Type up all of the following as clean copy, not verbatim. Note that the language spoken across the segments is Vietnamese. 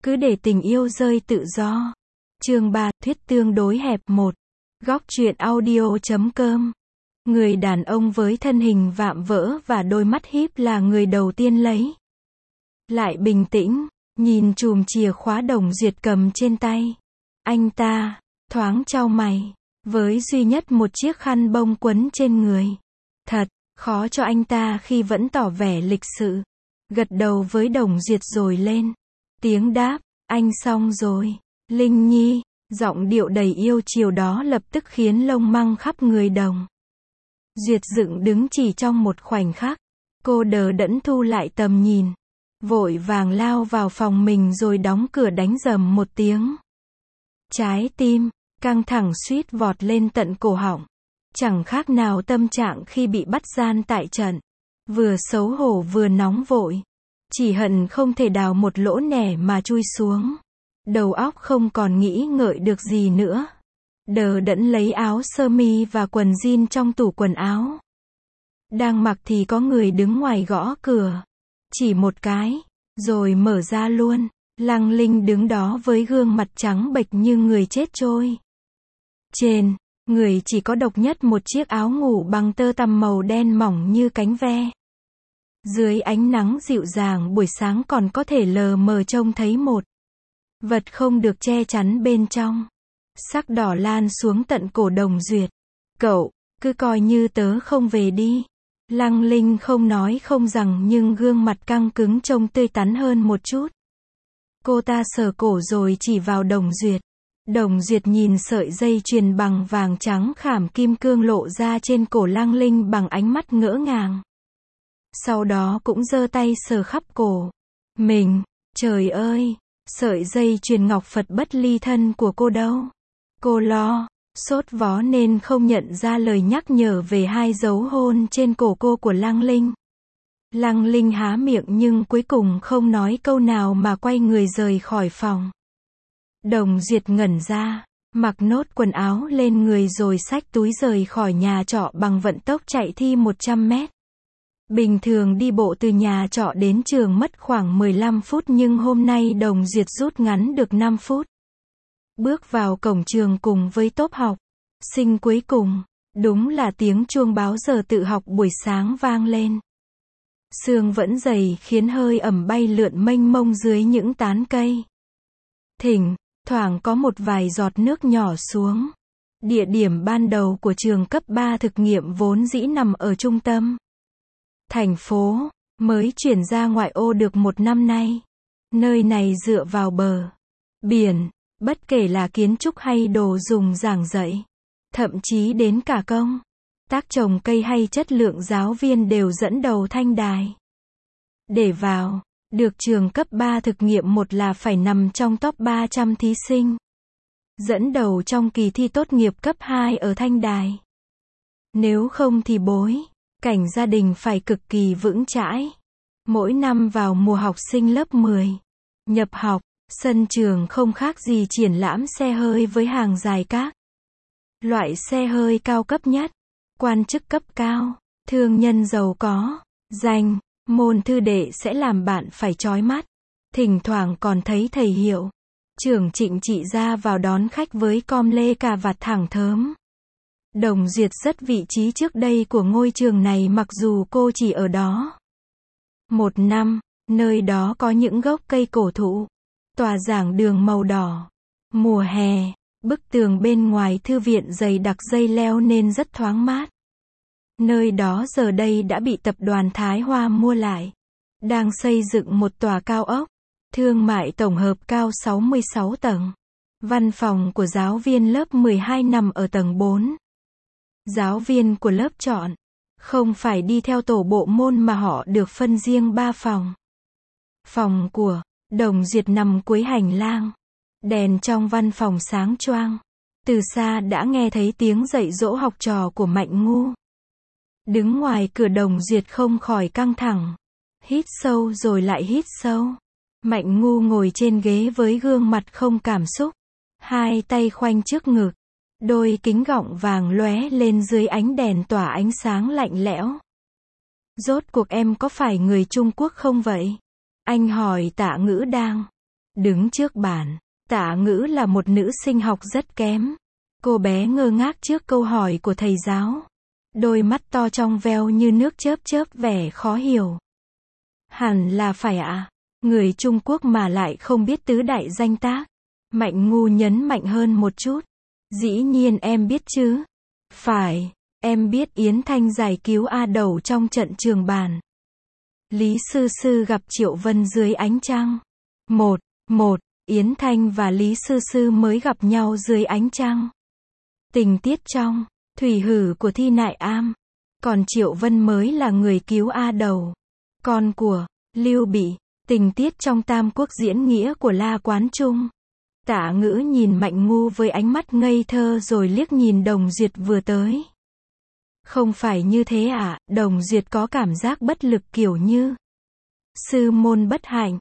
Cứ để tình yêu rơi tự do. Chương 3, thuyết tương đối hẹp 1. Góc truyện audio.com. Người đàn ông với thân hình vạm vỡ và đôi mắt híp là người đầu tiên lấy lại bình tĩnh, nhìn chùm chìa khóa Đồng Duyệt cầm trên tay. Anh ta thoáng chau mày, với duy nhất một chiếc khăn bông quấn trên người. Thật khó cho anh ta khi vẫn tỏ vẻ lịch sự. Gật đầu với Đồng Duyệt rồi lên tiếng đáp, anh xong rồi. Linh Nhi, giọng điệu đầy yêu chiều đó lập tức khiến lông măng khắp người Đồng Duyệt dựng đứng chỉ trong một khoảnh khắc. Cô đờ đẫn thu lại tầm nhìn, vội vàng lao vào phòng mình rồi đóng cửa đánh rầm một tiếng. Trái tim căng thẳng suýt vọt lên tận cổ họng. Chẳng khác nào tâm trạng khi bị bắt gian tại trận. Vừa xấu hổ vừa nóng vội. Chỉ hận không thể đào một lỗ nẻ mà chui xuống. Đầu óc không còn nghĩ ngợi được gì nữa. Đờ đẫn lấy áo sơ mi và quần jean trong tủ quần áo. Đang mặc thì có người đứng ngoài gõ cửa. Chỉ một cái, rồi mở ra luôn. Lăng Linh đứng đó với gương mặt trắng bệch như người chết trôi. Trên người chỉ có độc nhất một chiếc áo ngủ bằng tơ tằm màu đen mỏng như cánh ve. Dưới ánh nắng dịu dàng buổi sáng còn có thể lờ mờ trông thấy một vật không được che chắn bên trong. Sắc đỏ lan xuống tận cổ Đồng Duyệt. Cậu, cứ coi như tớ không về đi. Lăng Linh không nói không rằng nhưng gương mặt căng cứng trông tươi tắn hơn một chút. Cô ta sờ cổ rồi chỉ vào Đồng Duyệt. Đồng Duyệt nhìn sợi dây chuyền bằng vàng trắng khảm kim cương lộ ra trên cổ Lăng Linh bằng ánh mắt ngỡ ngàng. Sau đó cũng giơ tay sờ khắp cổ mình. Trời ơi, sợi dây chuyền ngọc Phật bất ly thân của cô đâu? Cô lo sốt vó nên không nhận ra lời nhắc nhở về hai dấu hôn trên cổ cô của Lăng Linh. Lăng Linh há miệng nhưng cuối cùng không nói câu nào mà quay người rời khỏi phòng. Đồng Duyệt ngẩn ra, mặc nốt quần áo lên người rồi xách túi rời khỏi nhà trọ bằng vận tốc chạy thi 100 mét. Bình thường đi bộ từ nhà trọ đến trường mất khoảng 15 phút nhưng hôm nay Đồng Duyệt rút ngắn được 5 phút. Bước vào cổng trường cùng với tốp học sinh cuối cùng, đúng là tiếng chuông báo giờ tự học buổi sáng vang lên. Sương vẫn dày khiến hơi ẩm bay lượn mênh mông dưới những tán cây. Thỉnh thoảng có một vài giọt nước nhỏ xuống. Địa điểm ban đầu của trường cấp 3 thực nghiệm vốn dĩ nằm ở trung tâm thành phố, mới chuyển ra ngoại ô được một năm nay. Nơi này dựa vào bờ biển, bất kể là kiến trúc hay đồ dùng giảng dạy, thậm chí đến cả công tác trồng cây hay chất lượng giáo viên đều dẫn đầu thanh đài. Để vào được trường cấp 3 thực nghiệm một là phải nằm trong top 300 thí sinh dẫn đầu trong kỳ thi tốt nghiệp cấp 2 ở thanh đài. Nếu không thì bối cảnh gia đình phải cực kỳ vững chãi. Mỗi năm vào mùa học sinh lớp 10 nhập học, sân trường không khác gì triển lãm xe hơi với hàng dài các loại xe hơi cao cấp nhất, quan chức cấp cao, thương nhân giàu có, danh môn thư đệ sẽ làm bạn phải chói mắt. Thỉnh thoảng còn thấy thầy hiệu trưởng Trịnh Trị ra vào đón khách với com lê cà vạt thẳng thớm. Đồng Duyệt rất vị trí trước đây của ngôi trường này mặc dù cô chỉ ở đó một năm. Nơi đó có những gốc cây cổ thụ, tòa giảng đường màu đỏ. Mùa hè, bức tường bên ngoài thư viện dày đặc dây leo nên rất thoáng mát. Nơi đó giờ đây đã bị tập đoàn Thái Hoa mua lại. Đang xây dựng một tòa cao ốc thương mại tổng hợp cao 66 tầng. Văn phòng của giáo viên lớp 12 nằm ở tầng 4. Giáo viên của lớp chọn không phải đi theo tổ bộ môn mà họ được phân riêng 3 phòng. Phòng của Đồng Duyệt nằm cuối hành lang. Đèn trong văn phòng sáng choang. Từ xa đã nghe thấy tiếng dạy dỗ học trò của Mạnh Ngu. Đứng ngoài cửa Đồng Duyệt không khỏi căng thẳng. Hít sâu rồi lại hít sâu. Mạnh Ngu ngồi trên ghế với gương mặt không cảm xúc. Hai tay khoanh trước ngực. Đôi kính gọng vàng lóe lên dưới ánh đèn tỏa ánh sáng lạnh lẽo. Rốt cuộc em có phải người Trung Quốc không vậy? Anh hỏi Tạ Ngữ đang Đứng trước bàn, Tạ Ngữ là một nữ sinh học rất kém. Cô bé ngơ ngác trước câu hỏi của thầy giáo. Đôi mắt to trong veo như nước chớp chớp vẻ khó hiểu. Hẳn là phải ạ. Người Trung Quốc mà lại không biết tứ đại danh tác. Mạnh Ngu nhấn mạnh hơn một chút. Dĩ nhiên em biết chứ. Phải, em biết Yến Thanh giải cứu A Đầu trong trận trường bàn. Lý Sư Sư gặp Triệu Vân dưới ánh trăng. Một, Yến Thanh và Lý Sư Sư mới gặp nhau dưới ánh trăng. Tình tiết trong Thủy Hử của Thi Nại Am. Còn Triệu Vân mới là người cứu A Đầu, con của Lưu Bị. Tình tiết trong Tam Quốc diễn nghĩa của La Quán Trung. Tạ Ngữ nhìn Mạnh Ngu với ánh mắt ngây thơ rồi liếc nhìn Đồng Duyệt vừa tới. Không phải như thế ạ, Đồng Duyệt có cảm giác bất lực kiểu như sư môn bất hạnh.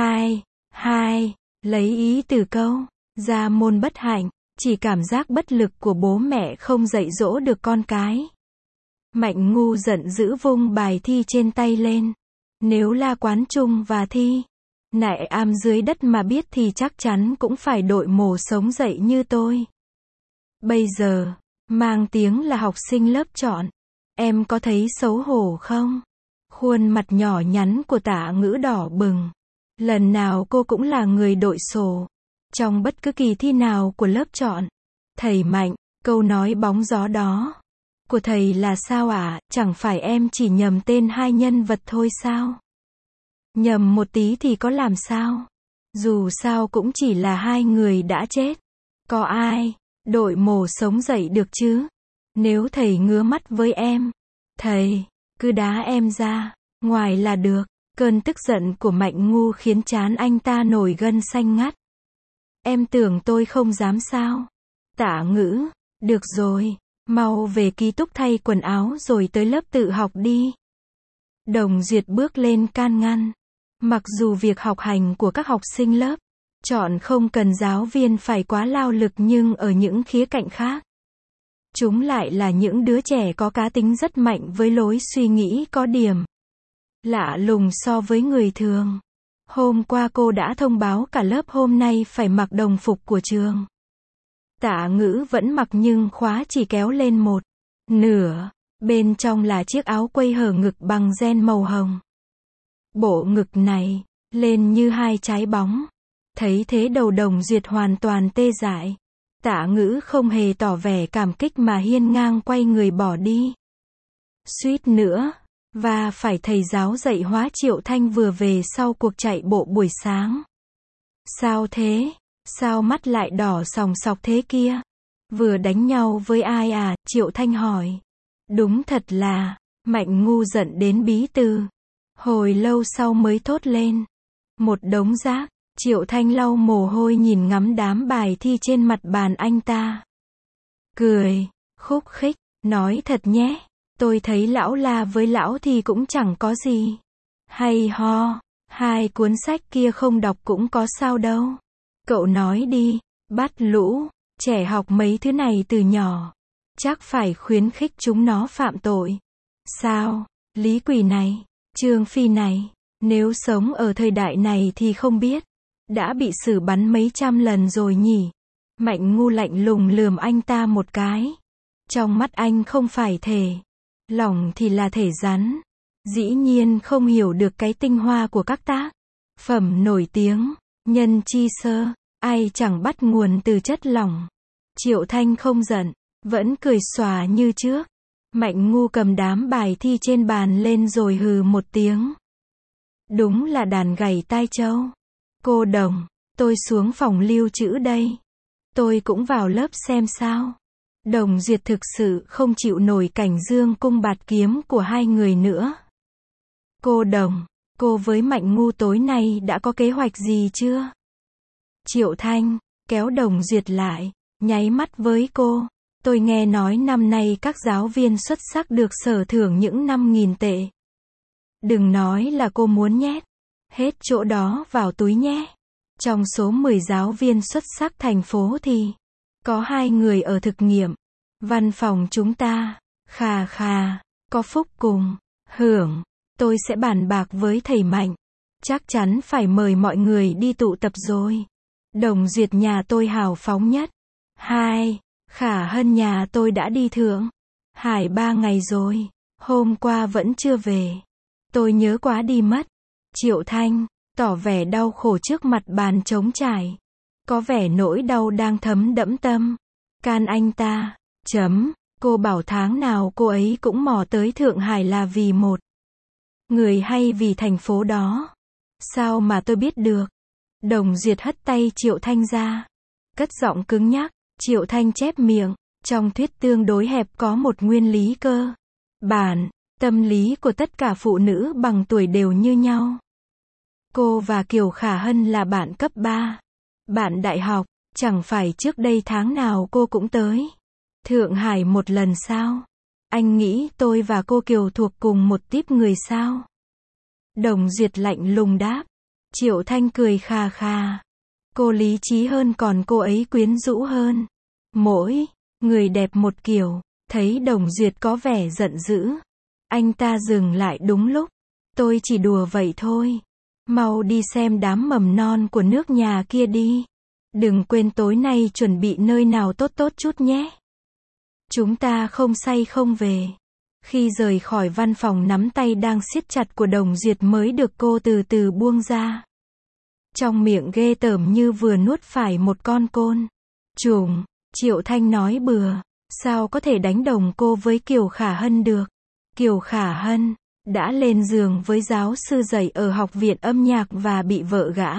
Hai, lấy ý từ câu gia môn bất hạnh, chỉ cảm giác bất lực của bố mẹ không dạy dỗ được con cái. Mạnh Ngu giận dữ vung bài thi trên tay lên. Nếu La Quán Trung và Thi Nại Am dưới đất mà biết thì chắc chắn cũng phải đội mồ sống dậy như tôi. Bây giờ, mang tiếng là học sinh lớp chọn. Em có thấy xấu hổ không? Khuôn mặt nhỏ nhắn của Tạ Ngữ đỏ bừng. Lần nào cô cũng là người đội sổ. Trong bất cứ kỳ thi nào của lớp chọn. Thầy Mạnh, câu nói bóng gió đó của thầy là sao ạ? Chẳng phải em chỉ nhầm tên hai nhân vật thôi sao? Nhầm một tí thì có làm sao? Dù sao cũng chỉ là hai người đã chết. Có ai đội mồ sống dậy được chứ? Nếu thầy ngứa mắt với em, thầy cứ đá em ra ngoài là được. Cơn tức giận của Mạnh Ngu khiến trán anh ta nổi gân xanh ngắt. Em tưởng tôi không dám sao? Tạ Ngữ, được rồi, mau về ký túc thay quần áo rồi tới lớp tự học đi. Đồng Duyệt bước lên can ngăn. Mặc dù việc học hành của các học sinh lớp chọn không cần giáo viên phải quá lao lực, nhưng ở những khía cạnh khác, chúng lại là những đứa trẻ có cá tính rất mạnh với lối suy nghĩ có điểm lạ lùng so với người thường. Hôm qua cô đã thông báo cả lớp hôm nay phải mặc đồng phục của trường. Tạ Ngữ vẫn mặc nhưng khóa chỉ kéo lên một nửa, bên trong là chiếc áo quây hở ngực bằng ren màu hồng. Bộ ngực này lên như hai trái bóng. Thấy thế đầu Đồng Duyệt hoàn toàn tê dại. Tạ Ngữ không hề tỏ vẻ cảm kích mà hiên ngang quay người bỏ đi. Suýt nữa và phải thầy giáo dạy hóa Triệu Thanh vừa về sau cuộc chạy bộ buổi sáng. Sao thế? Sao mắt lại đỏ sòng sọc thế kia? Vừa đánh nhau với ai à? Triệu Thanh hỏi. Đúng thật là, Mạnh Ngu giận đến bí từ. Hồi lâu sau mới thốt lên. Một đống rác. Triệu Thanh lau mồ hôi nhìn ngắm đám bài thi trên mặt bàn anh ta. Cười, khúc khích, nói thật nhé. Tôi thấy lão La với lão thì cũng chẳng có gì hay ho. Hai cuốn sách kia không đọc cũng có sao đâu. Cậu nói đi, bắt lũ trẻ học mấy thứ này từ nhỏ. Chắc phải khuyến khích chúng nó phạm tội. Sao, Lý Quỳ này, Trương Phi này, nếu sống ở thời đại này thì không biết đã bị xử bắn mấy trăm lần rồi nhỉ? Mạnh Ngu lạnh lùng lườm anh ta một cái. Trong mắt anh không phải thể lỏng thì là thể rắn. Dĩ nhiên không hiểu được cái tinh hoa của các tác phẩm nổi tiếng. Nhân chi sơ, ai chẳng bắt nguồn từ chất lỏng. Triệu Thanh không giận, vẫn cười xòa như trước. Mạnh Ngu cầm đám bài thi trên bàn lên rồi hừ một tiếng. Đúng là đàn gảy tai trâu. Cô Đồng, tôi xuống phòng lưu trữ đây. Tôi cũng vào lớp xem sao. Đồng Duyệt thực sự không chịu nổi cảnh dương cung bạt kiếm của hai người nữa. Cô Đồng, cô với Mạnh Ngu tối nay đã có kế hoạch gì chưa? Triệu Thanh kéo Đồng Duyệt lại, nháy mắt với cô. Tôi nghe nói năm nay các giáo viên xuất sắc được sở thưởng những 5.000 tệ. Đừng nói là cô muốn nhét hết chỗ đó vào túi nhé. Trong số 10 giáo viên xuất sắc thành phố thì có 2 người ở thực nghiệm văn phòng chúng ta. Khà, có Phúc cùng hưởng. Tôi sẽ bàn bạc với thầy Mạnh. Chắc chắn phải mời mọi người đi tụ tập rồi. Đồng Duyệt nhà tôi hào phóng nhất. 2. Khả Hân nhà tôi đã đi Thượng Hải 3 ngày rồi. Hôm qua vẫn chưa về. Tôi nhớ quá đi mất. Triệu Thanh tỏ vẻ đau khổ trước mặt bàn trống trải. Có vẻ nỗi đau đang thấm đẫm tâm can anh ta. Cô bảo tháng nào cô ấy cũng mò tới Thượng Hải là vì một người hay vì thành phố đó. Sao mà tôi biết được? Đồng Duyệt hất tay Triệu Thanh ra. Cất giọng cứng nhắc. Triệu Thanh chép miệng. Trong thuyết tương đối hẹp có một nguyên lý cơ bản. Tâm lý của tất cả phụ nữ bằng tuổi đều như nhau. Cô và Kiều Khả Hân là bạn cấp 3. Bạn đại học. Chẳng phải trước đây tháng nào cô cũng tới Thượng Hải một lần sao? Anh nghĩ tôi và cô Kiều thuộc cùng một típ người sao? Đồng Duyệt lạnh lùng đáp. Triệu Thanh cười khà khà. Cô lý trí hơn còn cô ấy quyến rũ hơn. Mỗi người đẹp một kiểu. Thấy Đồng Duyệt có vẻ giận dữ. Anh ta dừng lại đúng lúc. Tôi chỉ đùa vậy thôi. Mau đi xem đám mầm non của nước nhà kia đi. Đừng quên tối nay chuẩn bị nơi nào tốt tốt chút nhé. Chúng ta không say không về. Khi rời khỏi văn phòng nắm tay đang siết chặt của Đồng Duyệt mới được cô từ từ buông ra. Trong miệng ghê tởm như vừa nuốt phải một con côn trùng. Triệu Thanh nói bừa. Sao có thể đánh đồng cô với Kiều Khả Hân được? Kiều Khả Hân đã lên giường với giáo sư dạy ở học viện âm nhạc và bị vợ gã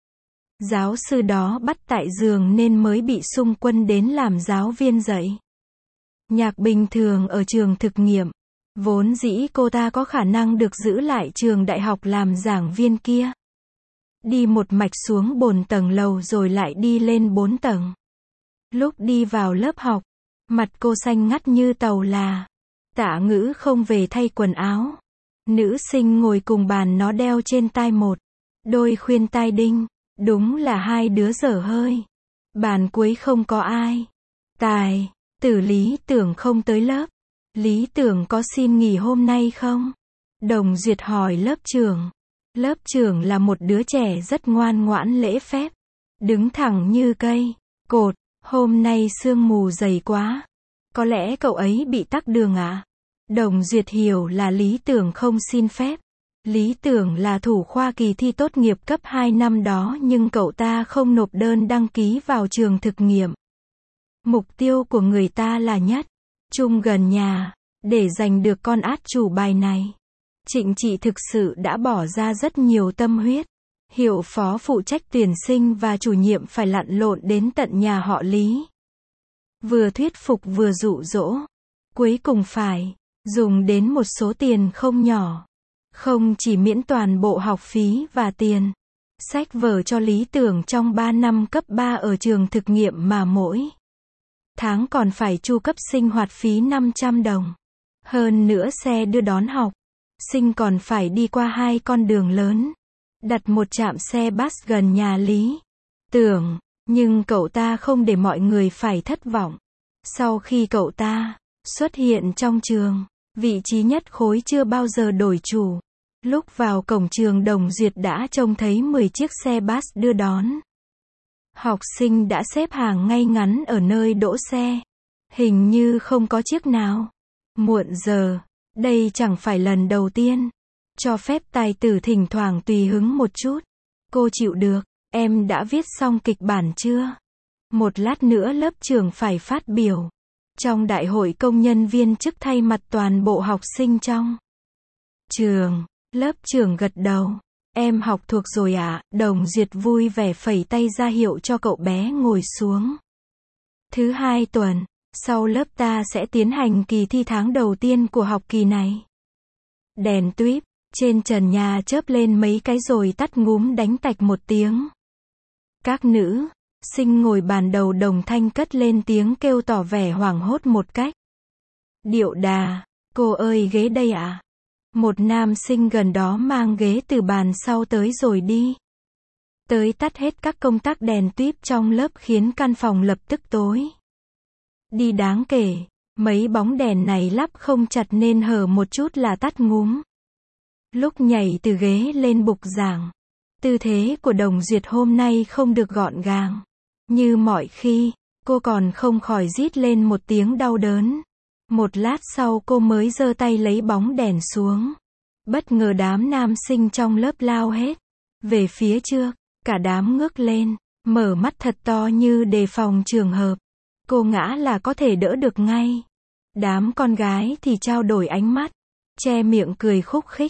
giáo sư đó bắt tại giường nên mới bị xung quân đến làm giáo viên dạy nhạc bình thường ở trường thực nghiệm. Vốn dĩ cô ta có khả năng được giữ lại trường đại học làm giảng viên kia. Đi một mạch xuống 4 tầng lầu rồi lại đi lên 4 tầng. Lúc đi vào lớp học, mặt cô xanh ngắt như tàu là. Tạ Ngữ không về thay quần áo. Nữ sinh ngồi cùng bàn nó đeo trên tai một đôi khuyên tai đinh. Đúng là hai đứa dở hơi. Bàn cuối không có ai. Tài tử Lý Tưởng không tới lớp. Lý Tưởng có xin nghỉ hôm nay không? Đồng Duyệt hỏi lớp trưởng. Lớp trưởng là một đứa trẻ rất ngoan ngoãn lễ phép. Đứng thẳng như cây cột. Hôm nay sương mù dày quá. Có lẽ cậu ấy bị tắc đường ạ? Đồng Duyệt hiểu là Lý Tưởng không xin phép. Lý Tưởng là thủ khoa kỳ thi tốt nghiệp cấp 2 năm đó nhưng cậu ta không nộp đơn đăng ký vào trường thực nghiệm. Mục tiêu của người ta là nhất trung gần nhà. Để giành được con át chủ bài này, Trịnh Trị thực sự đã bỏ ra rất nhiều tâm huyết. Hiệu phó phụ trách tuyển sinh và chủ nhiệm phải lặn lộn đến tận nhà họ Lý. Vừa thuyết phục vừa dụ dỗ. Cuối cùng phải dùng đến một số tiền không nhỏ. Không chỉ miễn toàn bộ học phí và tiền sách vở cho Lý Tưởng trong 3 năm cấp 3 ở trường thực nghiệm mà mỗi tháng còn phải chu cấp sinh hoạt phí 500 đồng. Hơn nữa xe đưa đón học sinh còn phải đi qua 2 con đường lớn. Đặt một trạm xe bus gần nhà Lý Tưởng. Nhưng cậu ta không để mọi người phải thất vọng. Sau khi cậu ta xuất hiện trong trường, vị trí nhất khối chưa bao giờ đổi chủ. Lúc vào cổng trường Đồng Duyệt đã trông thấy 10 chiếc xe bus đưa đón. Học sinh đã xếp hàng ngay ngắn ở nơi đỗ xe. Hình như không có chiếc nào muộn giờ. Đây chẳng phải lần đầu tiên. Cho phép tài tử thỉnh thoảng tùy hứng một chút. Cô chịu được. Em đã viết xong kịch bản chưa? Một lát nữa lớp trưởng phải phát biểu. Trong đại hội công nhân viên chức thay mặt toàn bộ học sinh trong trường. Lớp trưởng gật đầu. Em học thuộc rồi ạ. Đồng Duyệt vui vẻ phẩy tay ra hiệu cho cậu bé ngồi xuống. Thứ 2 tuần sau lớp ta sẽ tiến hành kỳ thi tháng đầu tiên của học kỳ này. Đèn tuýp trên trần nhà chớp lên mấy cái rồi tắt ngúm đánh tạch một tiếng. Các nữ sinh ngồi bàn đầu đồng thanh cất lên tiếng kêu tỏ vẻ hoảng hốt một cách điệu đà. Cô ơi ghế đây ạ. Một nam sinh gần đó mang ghế từ bàn sau tới rồi đi tới tắt hết các công tắc đèn tuýp trong lớp khiến căn phòng lập tức tối đi đáng kể. Mấy bóng đèn này lắp không chặt nên hở một chút là tắt ngúm. Lúc nhảy từ ghế lên bục giảng, tư thế của Đồng Duyệt hôm nay không được gọn gàng. Như mọi khi, cô còn không khỏi rít lên một tiếng đau đớn. Một lát sau cô mới giơ tay lấy bóng đèn xuống. Bất ngờ đám nam sinh trong lớp lao hết về phía trước, cả đám ngước lên, mở mắt thật to như đề phòng trường hợp cô ngã là có thể đỡ được ngay. Đám con gái thì trao đổi ánh mắt, che miệng cười khúc khích.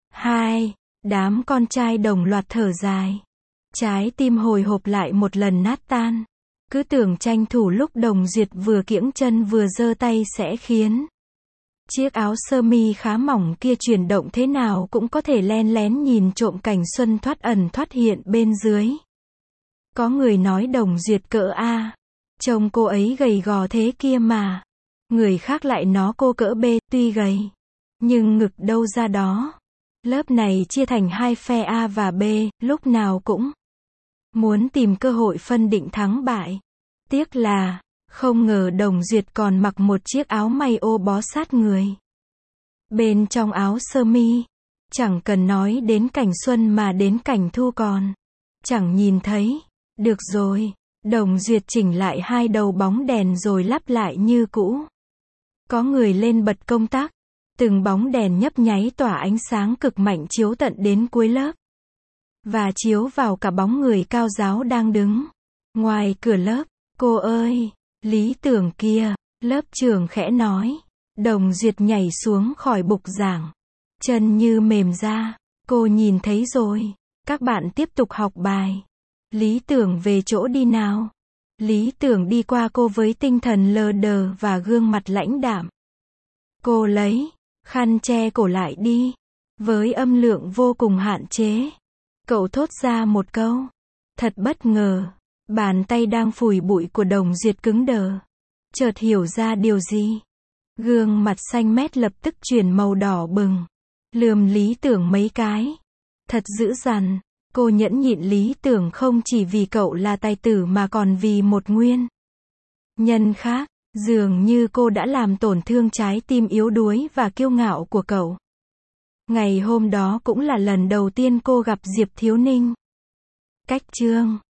Đám con trai đồng loạt thở dài. Trái tim hồi hộp lại một lần nát tan. Cứ tưởng tranh thủ lúc Đồng Duyệt vừa kiễng chân vừa giơ tay sẽ khiến chiếc áo sơ mi khá mỏng kia chuyển động thế nào cũng có thể len lén nhìn trộm cảnh xuân thoát ẩn thoát hiện bên dưới. Có người nói Đồng Duyệt cỡ A, trông cô ấy gầy gò thế kia mà. Người khác lại nói cô cỡ B, tuy gầy, nhưng ngực đâu ra đó. Lớp này chia thành hai phe A và B, lúc nào cũng muốn tìm cơ hội phân định thắng bại. Tiếc là, không ngờ Đồng Duyệt còn mặc một chiếc áo may ô bó sát người. Bên trong áo sơ mi, chẳng cần nói đến cảnh xuân mà đến cảnh thu còn chẳng nhìn thấy. Được rồi, Đồng Duyệt chỉnh lại hai đầu bóng đèn rồi lắp lại như cũ. Có người lên bật công tắc, từng bóng đèn nhấp nháy tỏa ánh sáng cực mạnh chiếu tận đến cuối lớp. Và chiếu vào cả bóng người cao giáo đang đứng ngoài cửa lớp. Cô ơi, Lý Tưởng kia, lớp trưởng khẽ nói. Đồng Duyệt nhảy xuống khỏi bục giảng, chân như mềm ra. Cô nhìn thấy rồi, các bạn tiếp tục học bài. Lý Tưởng về chỗ đi nào. Lý Tưởng đi qua cô với tinh thần lờ đờ và gương mặt lãnh đạm. Cô lấy khăn che cổ lại đi. Với âm lượng vô cùng hạn chế, cậu thốt ra một câu. Thật bất ngờ, bàn tay đang phủi bụi của Đồng Duyệt cứng đờ. Chợt hiểu ra điều gì. Gương mặt xanh mét lập tức chuyển màu đỏ bừng. Lườm Lý Tưởng mấy cái. Thật dữ dằn. Cô nhẫn nhịn Lý Tưởng không chỉ vì cậu là tài tử mà còn vì một nguyên nhân khác. Dường như cô đã làm tổn thương trái tim yếu đuối và kiêu ngạo của cậu. Ngày hôm đó cũng là lần đầu tiên cô gặp Diệp Thiếu Ninh. Cách chương